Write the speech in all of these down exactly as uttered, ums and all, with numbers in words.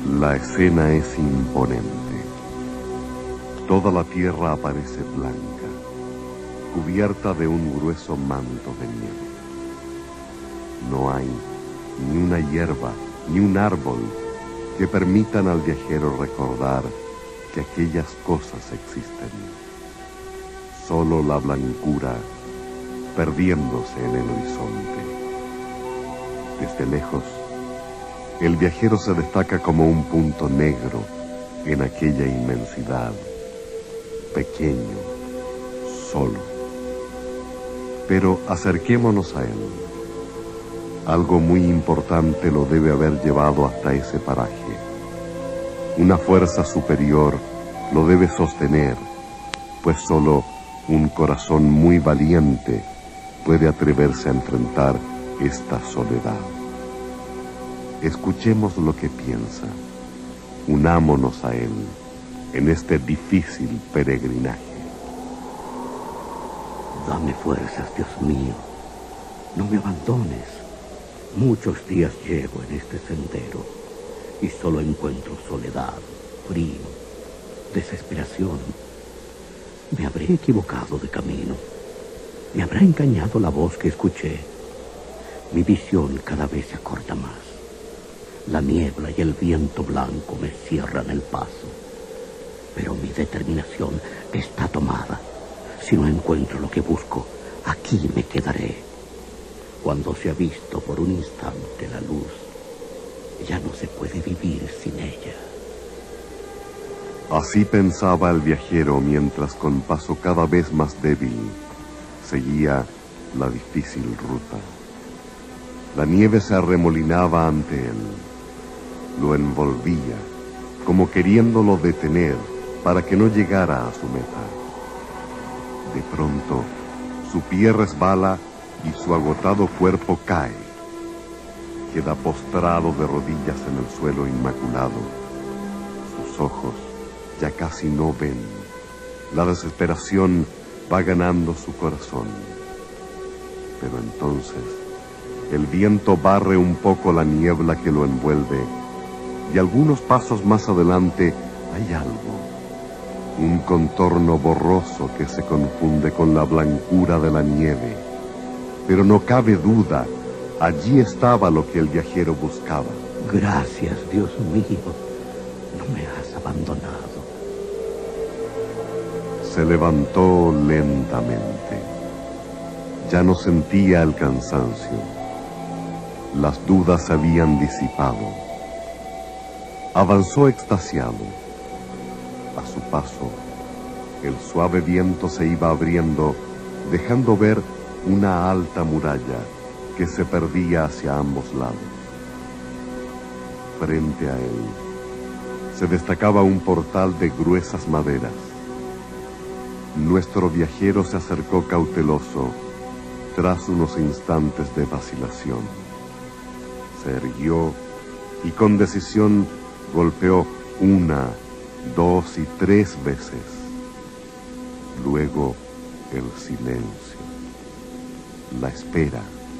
La escena es imponente. Toda la tierra aparece blanca, cubierta de un grueso manto de nieve. No hay ni una hierba, ni un árbol que permitan al viajero recordar que aquellas cosas existen. Solo la blancura perdiéndose en el horizonte. Desde lejos, el viajero se destaca como un punto negro en aquella inmensidad, pequeño, solo. Pero acerquémonos a él. Algo muy importante lo debe haber llevado hasta ese paraje. Una fuerza superior lo debe sostener, pues solo un corazón muy valiente puede atreverse a enfrentar esta soledad. Escuchemos lo que piensa. Unámonos a él en este difícil peregrinaje. Dame fuerzas, Dios mío. No me abandones. Muchos días llevo en este sendero y solo encuentro soledad, frío, desesperación. Me habré equivocado de camino. Me habrá engañado la voz que escuché. Mi visión cada vez se acorta más. La niebla y el viento blanco me cierran el paso. Pero mi determinación está tomada. Si no encuentro lo que busco, aquí me quedaré. Cuando se ha visto por un instante la luz, ya no se puede vivir sin ella. Así pensaba el viajero mientras con paso cada vez más débil seguía la difícil ruta. La nieve se arremolinaba ante él, lo envolvía, como queriéndolo detener para que no llegara a su meta. De pronto, su pie resbala y su agotado cuerpo cae. Queda postrado de rodillas en el suelo inmaculado. Sus ojos ya casi no ven. La desesperación va ganando su corazón. Pero entonces, el viento barre un poco la niebla que lo envuelve, y algunos pasos más adelante hay algo, un contorno borroso que se confunde con la blancura de la nieve. Pero no cabe duda, allí estaba lo que el viajero buscaba. Gracias, Dios mío, no me has abandonado. Se levantó lentamente. Ya no sentía el cansancio. Las dudas se habían disipado. Avanzó extasiado. A su paso, el suave viento se iba abriendo, dejando ver una alta muralla que se perdía hacia ambos lados. Frente a él se destacaba un portal de gruesas maderas. Nuestro viajero se acercó cauteloso tras unos instantes de vacilación. Se erguió y con decisión golpeó una, dos y tres veces. Luego el silencio, la espera.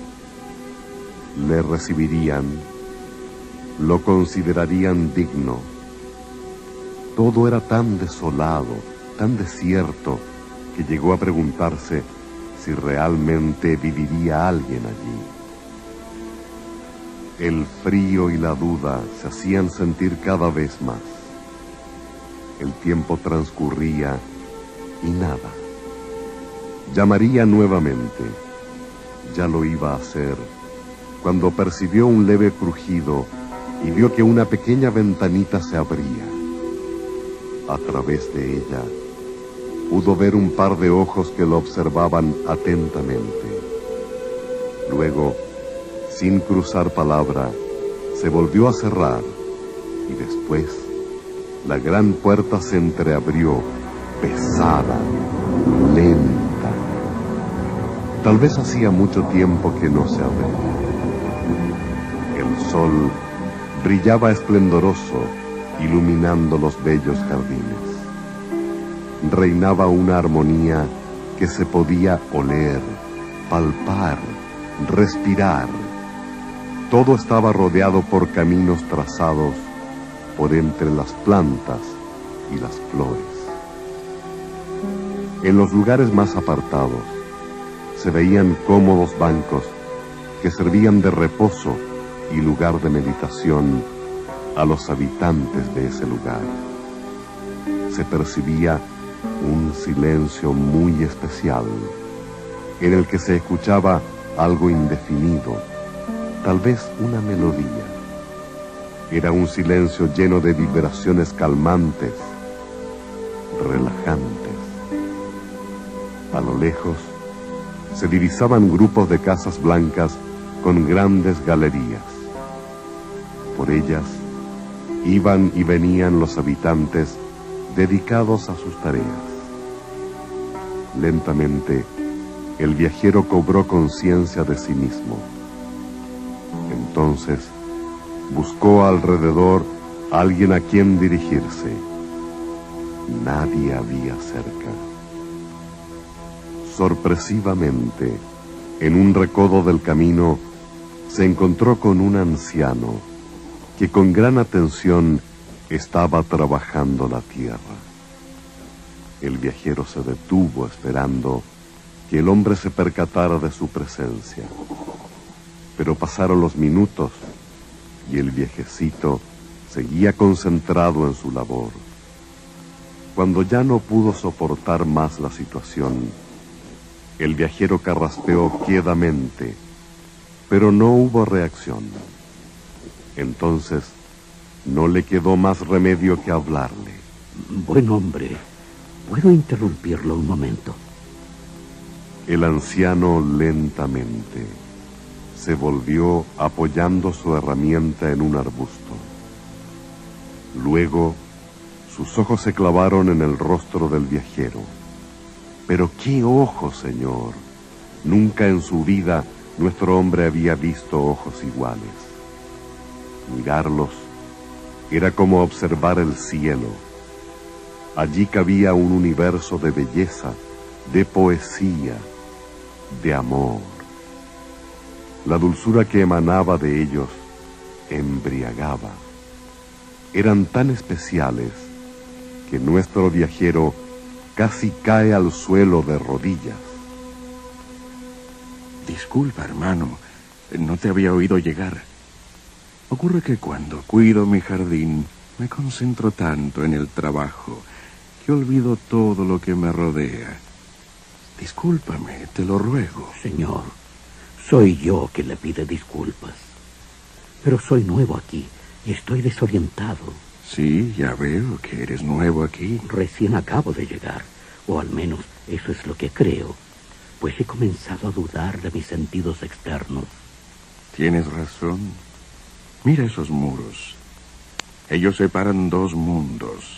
Le recibirían, lo considerarían digno. Todo era tan desolado, tan desierto, que llegó a preguntarse si realmente viviría alguien allí. El frío y la duda se hacían sentir cada vez más. El tiempo transcurría y nada. Llamaría nuevamente. Ya lo iba a hacer cuando percibió un leve crujido y vio que una pequeña ventanita se abría. A través de ella pudo ver un par de ojos que lo observaban atentamente. Luego, sin cruzar palabra, se volvió a cerrar y después la gran puerta se entreabrió, pesada, lenta. Tal vez hacía mucho tiempo que no se abría. El sol brillaba esplendoroso, iluminando los bellos jardines. Reinaba una armonía que se podía oler, palpar, respirar. Todo estaba rodeado por caminos trazados por entre las plantas y las flores. En los lugares más apartados se veían cómodos bancos que servían de reposo y lugar de meditación a los habitantes de ese lugar. Se percibía un silencio muy especial, en el que se escuchaba algo indefinido, tal vez una melodía. Era un silencio lleno de vibraciones calmantes, relajantes. A lo lejos se divisaban grupos de casas blancas con grandes galerías. Por ellas iban y venían los habitantes dedicados a sus tareas. Lentamente, el viajero cobró conciencia de sí mismo. Entonces, buscó alrededor a alguien a quien dirigirse. Nadie había cerca. Sorpresivamente, en un recodo del camino, se encontró con un anciano que con gran atención estaba trabajando la tierra. El viajero se detuvo esperando que el hombre se percatara de su presencia. Pero pasaron los minutos y el viejecito seguía concentrado en su labor. Cuando ya no pudo soportar más la situación, el viajero carraspeó quedamente, pero no hubo reacción. Entonces, no le quedó más remedio que hablarle. Buen hombre, ¿puedo interrumpirlo un momento? El anciano lentamente se volvió apoyando su herramienta en un arbusto. Luego, sus ojos se clavaron en el rostro del viajero. Pero qué ojos, señor. Nunca en su vida nuestro hombre había visto ojos iguales. Mirarlos era como observar el cielo. Allí cabía un universo de belleza, de poesía, de amor. La dulzura que emanaba de ellos embriagaba. Eran tan especiales que nuestro viajero casi cae al suelo de rodillas. Disculpa, hermano, no te había oído llegar. Ocurre que cuando cuido mi jardín, me concentro tanto en el trabajo que olvido todo lo que me rodea. Discúlpame, te lo ruego. Señor, soy yo que le pide disculpas. Pero soy nuevo aquí y estoy desorientado. Sí, ya veo que eres nuevo aquí. Recién acabo de llegar, o al menos eso es lo que creo, pues he comenzado a dudar de mis sentidos externos. Tienes razón. Mira esos muros. Ellos separan dos mundos.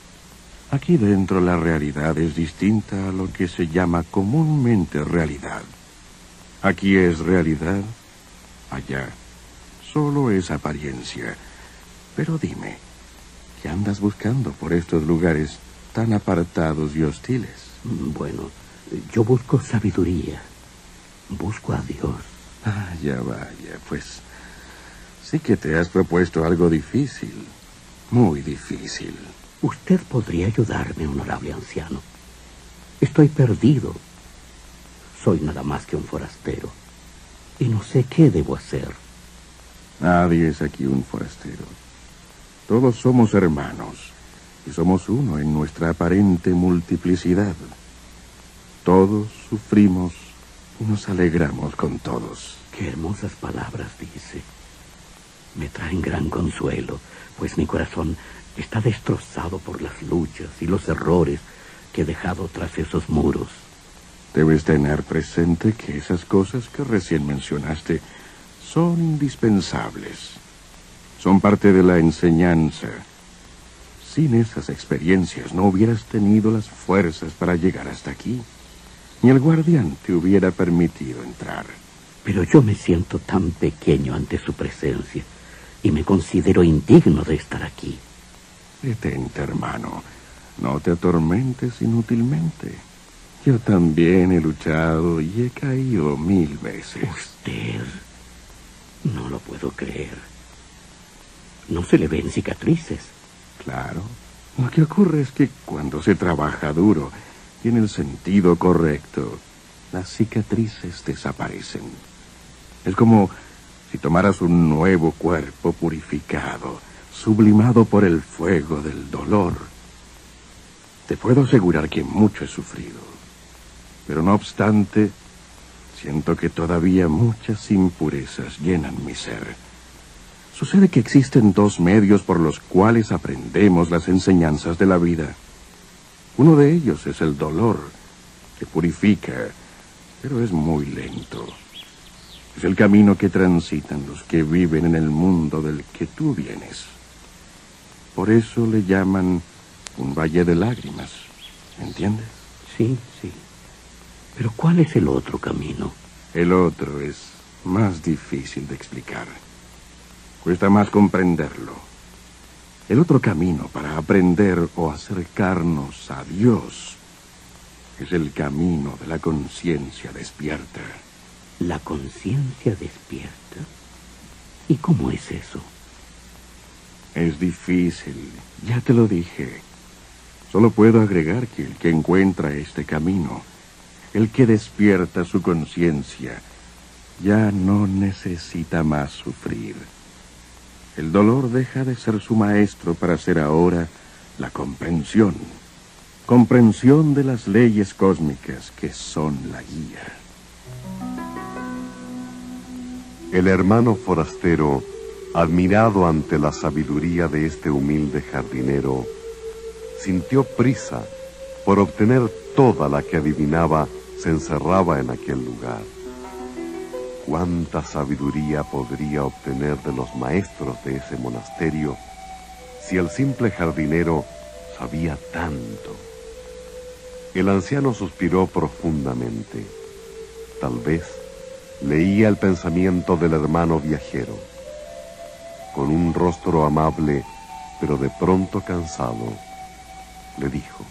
Aquí dentro la realidad es distinta a lo que se llama comúnmente realidad. Aquí es realidad, allá solo es apariencia. Pero dime, ¿qué andas buscando por estos lugares tan apartados y hostiles? Bueno, yo busco sabiduría. Busco a Dios. Ah, ya vaya, pues sí que te has propuesto algo difícil, muy difícil. Usted podría ayudarme, honorable anciano. Estoy perdido. Soy nada más que un forastero y no sé qué debo hacer. Nadie es aquí un forastero. Todos somos hermanos y somos uno en nuestra aparente multiplicidad. Todos sufrimos y nos alegramos con todos. Qué hermosas palabras dice. Me traen gran consuelo, pues mi corazón está destrozado por las luchas y los errores que he dejado tras esos muros. Debes tener presente que esas cosas que recién mencionaste son indispensables. Son parte de la enseñanza. Sin esas experiencias no hubieras tenido las fuerzas para llegar hasta aquí. Ni el guardián te hubiera permitido entrar. Pero yo me siento tan pequeño ante su presencia y me considero indigno de estar aquí. Detente, hermano. No te atormentes inútilmente. Yo también he luchado y he caído mil veces. ¿Usted? No lo puedo creer. no se le ven cicatrices. Claro. Lo que ocurre es que cuando se trabaja duro y en el sentido correcto, las cicatrices desaparecen. Es como si tomaras un nuevo cuerpo purificado, sublimado por el fuego del dolor. Te puedo asegurar que mucho he sufrido, pero no obstante, siento que todavía muchas impurezas llenan mi ser. Sucede que existen dos medios por los cuales aprendemos las enseñanzas de la vida. Uno de ellos es el dolor, que purifica, pero es muy lento. Es el camino que transitan los que viven en el mundo del que tú vienes. Por eso le llaman un valle de lágrimas, ¿entiendes? Sí, sí. Pero ¿cuál es el otro camino? El otro es más difícil de explicar. Cuesta más comprenderlo. El otro camino para aprender o acercarnos a Dios es el camino de la conciencia despierta. ¿La conciencia despierta? ¿Y cómo es eso? Es difícil, ya te lo dije. Solo puedo agregar que el que encuentra este camino, el que despierta su conciencia, ya no necesita más sufrir. El dolor deja de ser su maestro para ser ahora la comprensión. Comprensión de las leyes cósmicas que son la guía. El hermano forastero, admirado ante la sabiduría de este humilde jardinero, sintió prisa por obtener toda la que adivinaba se encerraba en aquel lugar. ¿Cuánta sabiduría podría obtener de los maestros de ese monasterio si el simple jardinero sabía tanto? El anciano suspiró profundamente. Tal vez leía el pensamiento del hermano viajero. Con un rostro amable, pero de pronto cansado, le dijo: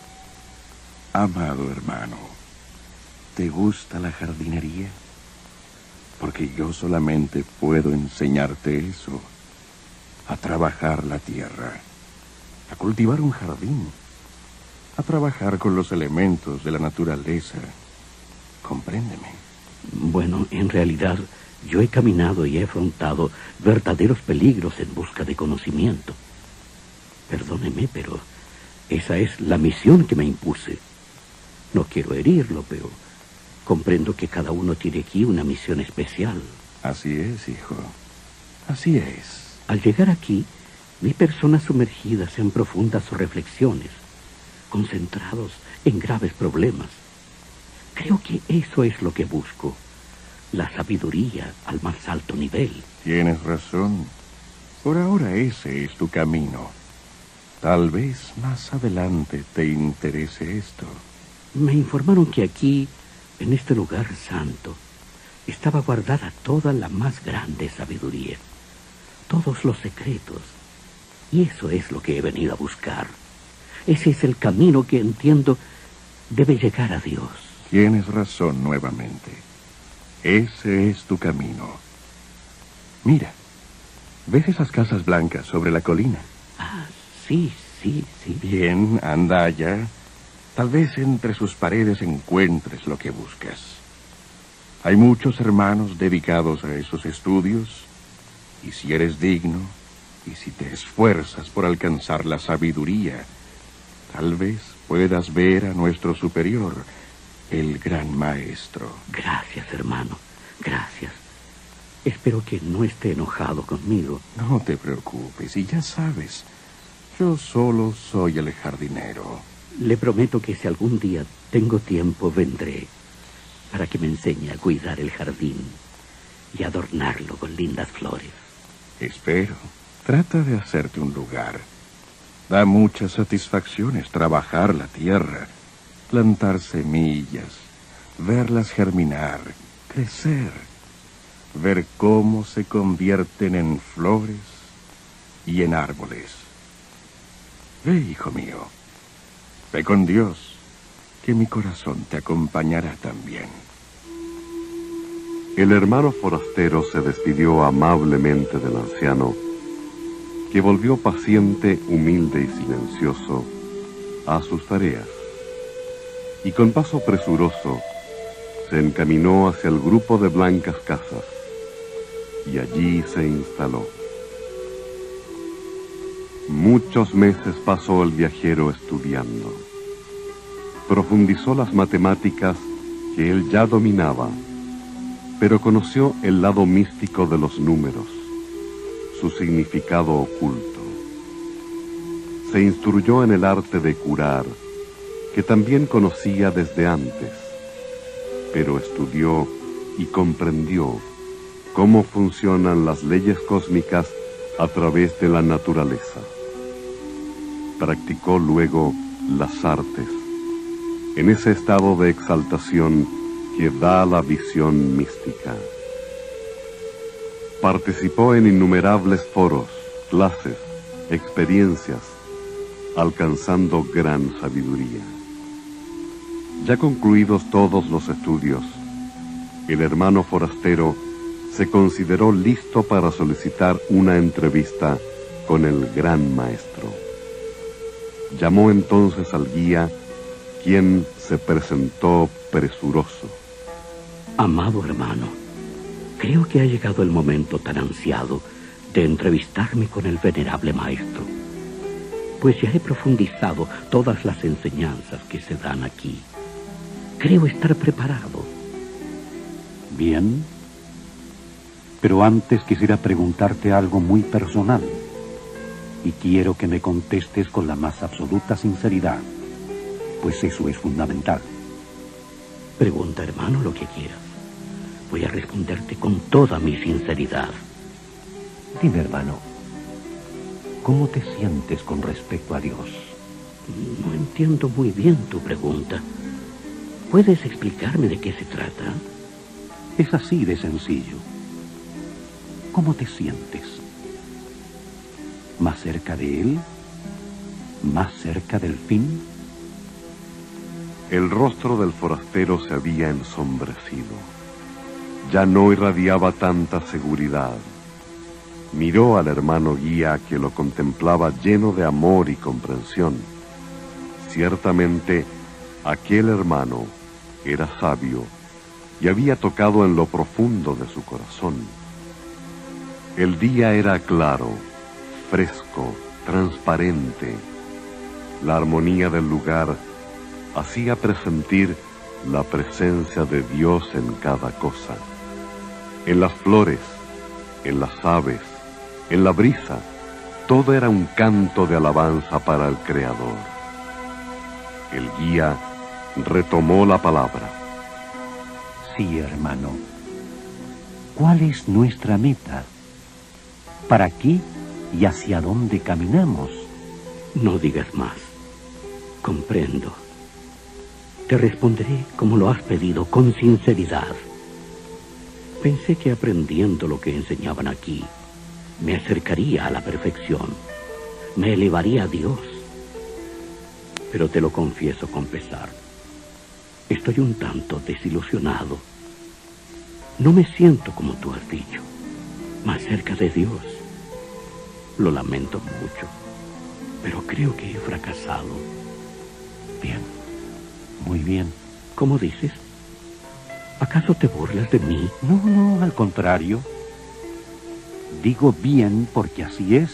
Amado hermano, ¿te gusta la jardinería? Porque yo solamente puedo enseñarte eso, a trabajar la tierra, a cultivar un jardín, a trabajar con los elementos de la naturaleza. Compréndeme. Bueno, en realidad, yo he caminado y he afrontado verdaderos peligros en busca de conocimiento. Perdóneme, pero esa es la misión que me impuse. No quiero herirlo, pero comprendo que cada uno tiene aquí una misión especial. Así es, hijo. Así es. Al llegar aquí, vi personas sumergidas en profundas reflexiones, concentrados en graves problemas. Creo que eso es lo que busco, la sabiduría al más alto nivel. Tienes razón. Por ahora ese es tu camino. Tal vez más adelante te interese esto. Me informaron que aquí, en este lugar santo, estaba guardada toda la más grande sabiduría, todos los secretos. Y eso es lo que he venido a buscar. Ese es el camino que entiendo debe llegar a Dios. Tienes razón nuevamente. Ese es tu camino. Mira, ¿ves esas casas blancas sobre la colina? Ah, sí, sí, sí. Bien, anda allá. Tal vez entre sus paredes encuentres lo que buscas. Hay muchos hermanos dedicados a esos estudios, y si eres digno, y si te esfuerzas por alcanzar la sabiduría, tal vez puedas ver a nuestro superior, el gran maestro. Gracias, hermano, gracias. Espero que no esté enojado conmigo. No te preocupes, y ya sabes, yo solo soy el jardinero. Le prometo que si algún día tengo tiempo, vendré para que me enseñe a cuidar el jardín y adornarlo con lindas flores. Espero. Trata de hacerte un lugar. Da muchas satisfacciones trabajar la tierra, plantar semillas, verlas germinar, crecer, ver cómo se convierten en flores y en árboles. Ve, hijo mío, ve con Dios, que mi corazón te acompañará también. El hermano forastero se despidió amablemente del anciano que volvió paciente, humilde y silencioso a sus tareas, y con paso presuroso se encaminó hacia el grupo de blancas casas, y allí se instaló. Muchos meses pasó el viajero estudiando. Profundizó las matemáticas que él ya dominaba, pero conoció el lado místico de los números, su significado oculto. Se instruyó en el arte de curar, que también conocía desde antes, pero estudió y comprendió cómo funcionan las leyes cósmicas a través de la naturaleza. Practicó luego las artes, en ese estado de exaltación que da la visión mística. Participó en innumerables foros, clases, experiencias, alcanzando gran sabiduría. Ya concluidos todos los estudios, el hermano forastero se consideró listo para solicitar una entrevista con el gran maestro. Llamó entonces al guía, quien se presentó presuroso. Amado hermano, creo que ha llegado el momento tan ansiado de entrevistarme con el venerable maestro, pues ya he profundizado todas las enseñanzas que se dan aquí. Creo estar preparado. Bien, pero antes quisiera preguntarte algo muy personal, y quiero que me contestes con la más absoluta sinceridad, pues eso es fundamental. Pregunta, hermano, lo que quieras. Voy a responderte con toda mi sinceridad. Dime, hermano, ¿cómo te sientes con respecto a Dios? No entiendo muy bien tu pregunta. ¿Puedes explicarme de qué se trata? Es así de sencillo. ¿Cómo te sientes? ¿Más cerca de Él? ¿Más cerca del fin? El rostro del forastero se había ensombrecido. Ya no irradiaba tanta seguridad. Miró al hermano guía, que lo contemplaba lleno de amor y comprensión. Ciertamente, aquel hermano era sabio y había tocado en lo profundo de su corazón. El día era claro, fresco, transparente. La armonía del lugar hacía presentir la presencia de Dios en cada cosa. En las flores, en las aves, en la brisa, todo era un canto de alabanza para el Creador. El guía retomó la palabra. Sí, hermano. ¿Cuál es nuestra meta? ¿Para qué y hacia dónde caminamos? No digas más. Comprendo. Te responderé como lo has pedido, con sinceridad. Pensé que aprendiendo lo que enseñaban aquí, me acercaría a la perfección, me elevaría a Dios. Pero te lo confieso con pesar, estoy un tanto desilusionado. No me siento, como tú has dicho, más cerca de Dios. Lo lamento mucho, pero creo que he fracasado. Bien, muy bien. ¿Cómo dices? ¿Acaso te burlas de mí? No, no, al contrario. Digo bien porque así es.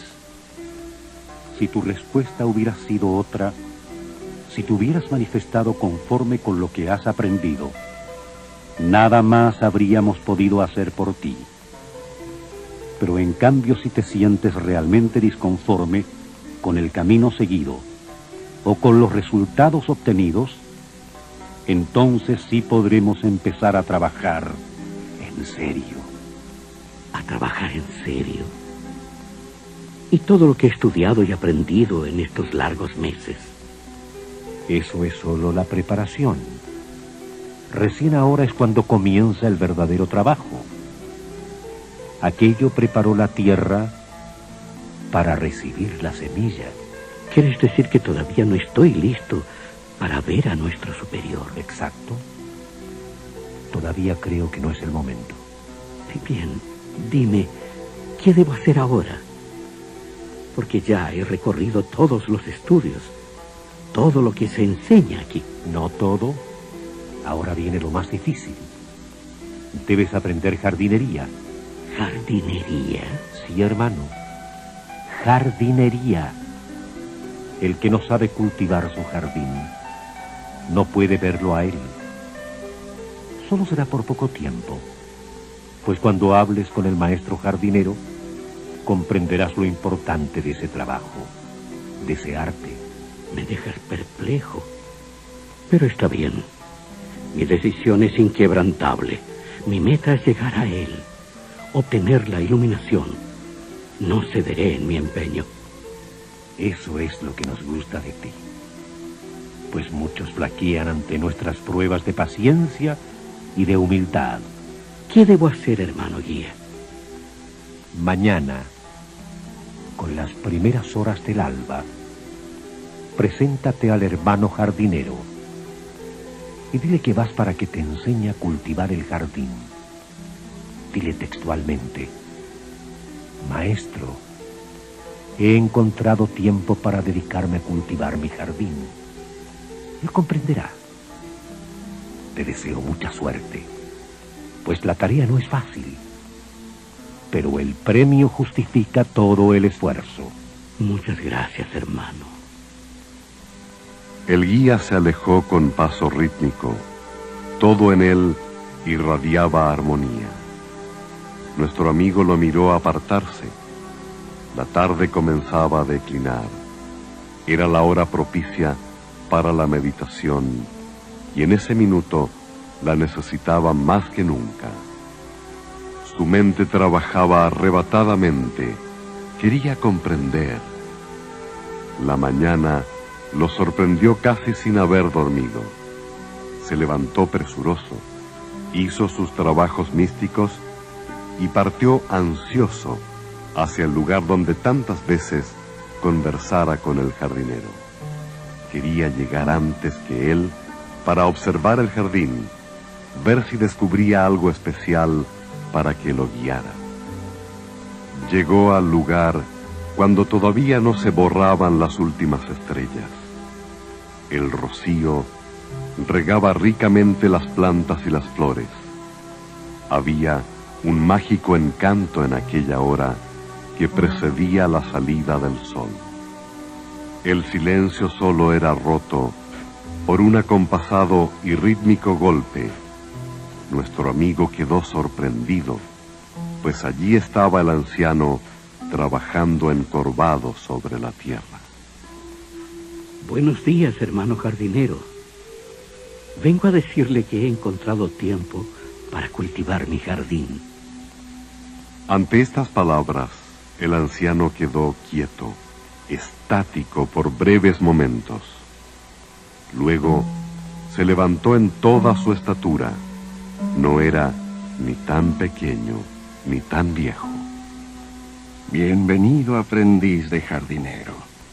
Si tu respuesta hubiera sido otra, si te hubieras manifestado conforme con lo que has aprendido, nada más habríamos podido hacer por ti. Pero en cambio, si te sientes realmente disconforme con el camino seguido o con los resultados obtenidos, entonces sí podremos empezar a trabajar en serio. ¿A trabajar en serio? ¿Y todo lo que he estudiado y aprendido en estos largos meses? Eso es solo la preparación. Recién ahora es cuando comienza el verdadero trabajo. Aquello preparó la tierra para recibir la semilla. ¿Quieres decir que todavía no estoy listo para ver a nuestro superior? Exacto. Todavía creo que no es el momento. Bien, dime, ¿qué debo hacer ahora? porque ya he recorrido todos los estudios, todo lo que se enseña aquí. No todo. Ahora viene lo más difícil. Debes aprender jardinería. ¿Jardinería? Sí, hermano. Jardinería. El que no sabe cultivar su jardín no puede verlo a él. Solo será por poco tiempo, pues cuando hables con el maestro jardinero, comprenderás lo importante de ese trabajo, de ese arte. Me dejas perplejo, pero está bien. Mi decisión es inquebrantable. Mi meta es llegar a él, obtener la iluminación. No cederé en mi empeño. Eso es lo que nos gusta de ti, pues muchos flaquean ante nuestras pruebas de paciencia y de humildad. ¿Qué debo hacer, hermano guía? Mañana, con las primeras horas del alba, preséntate al hermano jardinero y dile que vas para que te enseñe a cultivar el jardín. Dile textualmente: maestro, he encontrado tiempo para dedicarme a cultivar mi jardín. Él comprenderá. Te deseo mucha suerte, pues la tarea no es fácil, pero el premio justifica todo el esfuerzo. Muchas gracias, hermano. El guía se alejó con paso rítmico. Todo en él irradiaba armonía. Nuestro amigo lo miró apartarse. La tarde comenzaba a declinar. Era la hora propicia para la meditación, y en ese minuto la necesitaba más que nunca. Su mente trabajaba arrebatadamente. Quería comprender. La mañana lo sorprendió casi sin haber dormido. Se levantó presuroso, hizo sus trabajos místicos y partió ansioso hacia el lugar donde tantas veces conversara con el jardinero. Quería llegar antes que él para observar el jardín, ver si descubría algo especial para que lo guiara. Llegó al lugar cuando todavía no se borraban las últimas estrellas. El rocío regaba ricamente las plantas y las flores. Había un mágico encanto en aquella hora que precedía la salida del sol. El silencio solo era roto por un acompasado y rítmico golpe. Nuestro amigo quedó sorprendido, pues allí estaba el anciano trabajando encorvado sobre la tierra. Buenos días, hermano jardinero. Vengo a decirle que he encontrado tiempo para cultivar mi jardín. Ante estas palabras, el anciano quedó quieto, estático por breves momentos. Luego se levantó en toda su estatura. No era ni tan pequeño ni tan viejo. Bienvenido, aprendiz de jardinero.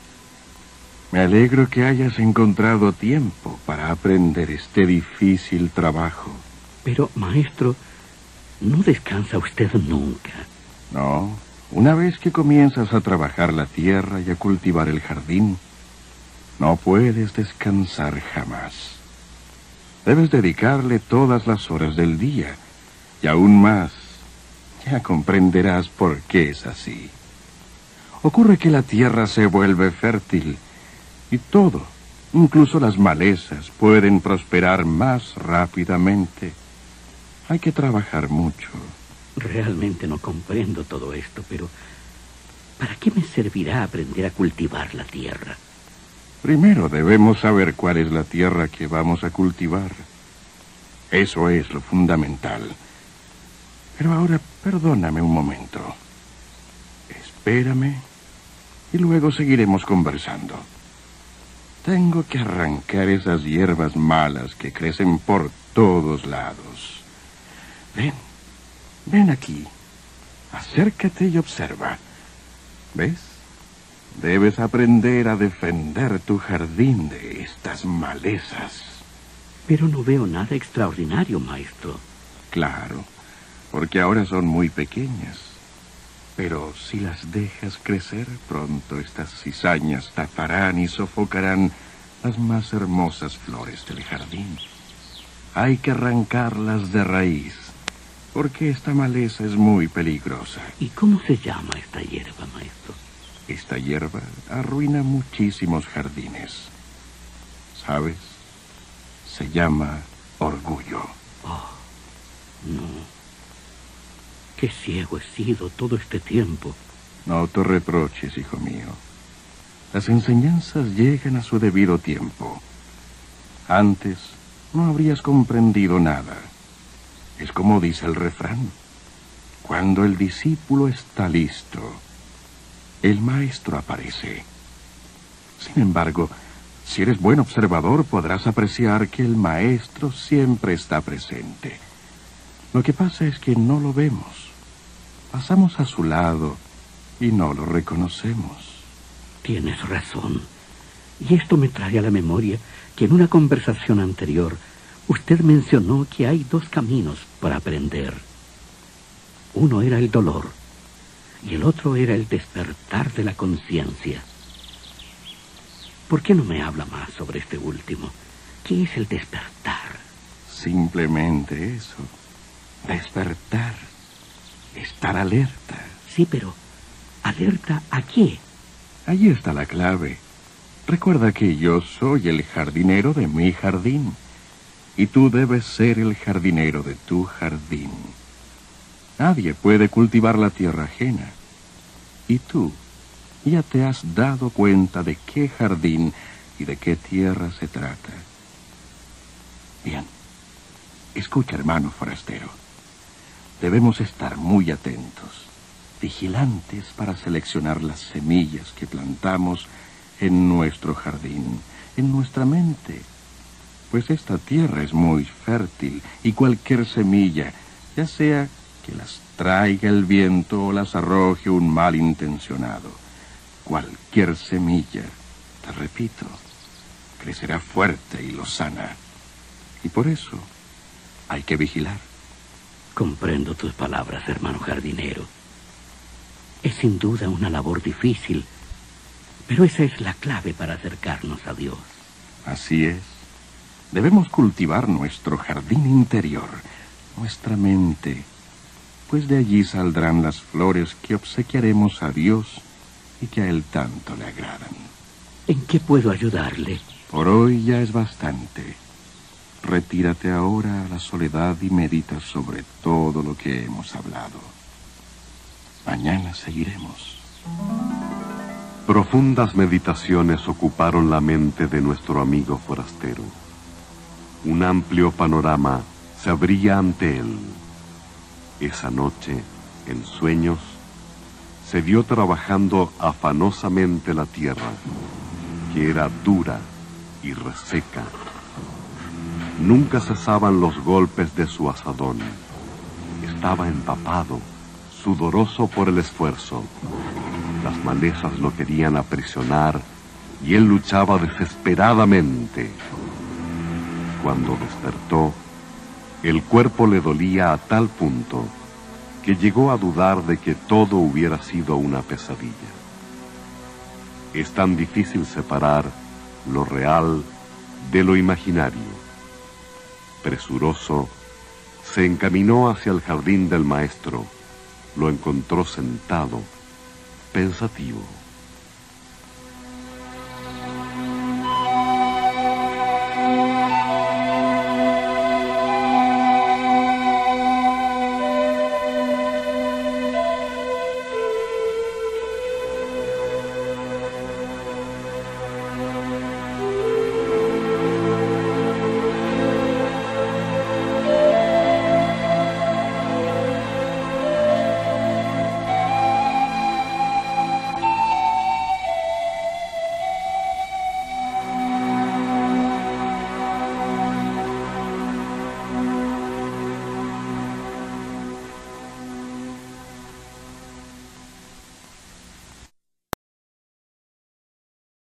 Me alegro que hayas encontrado tiempo para aprender este difícil trabajo. Pero, maestro, no descansa usted nunca. No, una vez que comienzas a trabajar la tierra y a cultivar el jardín, no puedes descansar jamás. Debes dedicarle todas las horas del día, y aún más. Ya comprenderás por qué es así. Ocurre que la tierra se vuelve fértil, y todo, incluso las malezas, pueden prosperar más rápidamente. Hay que trabajar mucho. Realmente no comprendo todo esto, pero ¿para qué me servirá aprender a cultivar la tierra? Primero debemos saber cuál es la tierra que vamos a cultivar. Eso es lo fundamental. Pero ahora perdóname un momento. Espérame y luego seguiremos conversando. Tengo que arrancar esas hierbas malas que crecen por todos lados. Ven, ven aquí. Acércate y observa. ¿Ves? Debes aprender a defender tu jardín de estas malezas. Pero no veo nada extraordinario, maestro. Claro, porque ahora son muy pequeñas. Pero si las dejas crecer, pronto estas cizañas taparán y sofocarán las más hermosas flores del jardín. Hay que arrancarlas de raíz, porque esta maleza es muy peligrosa. ¿Y cómo se llama esta hierba, maestro? Esta hierba arruina muchísimos jardines. ¿Sabes? Se llama orgullo. Oh, no. Qué ciego he sido todo este tiempo. No te reproches, hijo mío. Las enseñanzas llegan a su debido tiempo. Antes no habrías comprendido nada. Es como dice el refrán. Cuando el discípulo está listo, el maestro aparece. Sin embargo, si eres buen observador, podrás apreciar que el maestro siempre está presente. Lo que pasa es que no lo vemos. Pasamos a su lado y no lo reconocemos. Tienes razón. Y esto me trae a la memoria que en una conversación anterior usted mencionó que hay dos caminos para aprender. Uno era el dolor y el otro era el despertar de la conciencia. ¿Por qué no me habla más sobre este último? ¿Qué es el despertar? Simplemente eso. Despertar. Estar alerta. Sí, pero ¿alerta a qué? Allí está la clave. Recuerda que yo soy el jardinero de mi jardín. Y tú debes ser el jardinero de tu jardín. Nadie puede cultivar la tierra ajena. Y tú ya te has dado cuenta de qué jardín y de qué tierra se trata. Bien. Escucha, hermano forastero. Debemos estar muy atentos, vigilantes para seleccionar las semillas que plantamos en nuestro jardín, en nuestra mente. Pues esta tierra es muy fértil y cualquier semilla, ya sea que las traiga el viento o las arroje un malintencionado, cualquier semilla, te repito, crecerá fuerte y lozana. Y por eso hay que vigilar. Comprendo tus palabras, hermano jardinero. Es sin duda una labor difícil, pero esa es la clave para acercarnos a Dios. Así es. Debemos cultivar nuestro jardín interior, nuestra mente, pues de allí saldrán las flores que obsequiaremos a Dios y que a Él tanto le agradan. ¿En qué puedo ayudarle? Por hoy ya es bastante. Retírate ahora a la soledad y medita sobre todo lo que hemos hablado. Mañana seguiremos. Profundas meditaciones ocuparon la mente de nuestro amigo forastero. Un amplio panorama se abría ante él. Esa noche, en sueños, se vio trabajando afanosamente la tierra, que era dura y reseca. Nunca cesaban los golpes de su azadón. Estaba empapado, sudoroso por el esfuerzo. Las malezas lo querían aprisionar y él luchaba desesperadamente. Cuando despertó, el cuerpo le dolía a tal punto que llegó a dudar de que todo hubiera sido una pesadilla. Es tan difícil separar lo real de lo imaginario. Presuroso, se encaminó hacia el jardín del maestro. Lo encontró sentado, pensativo.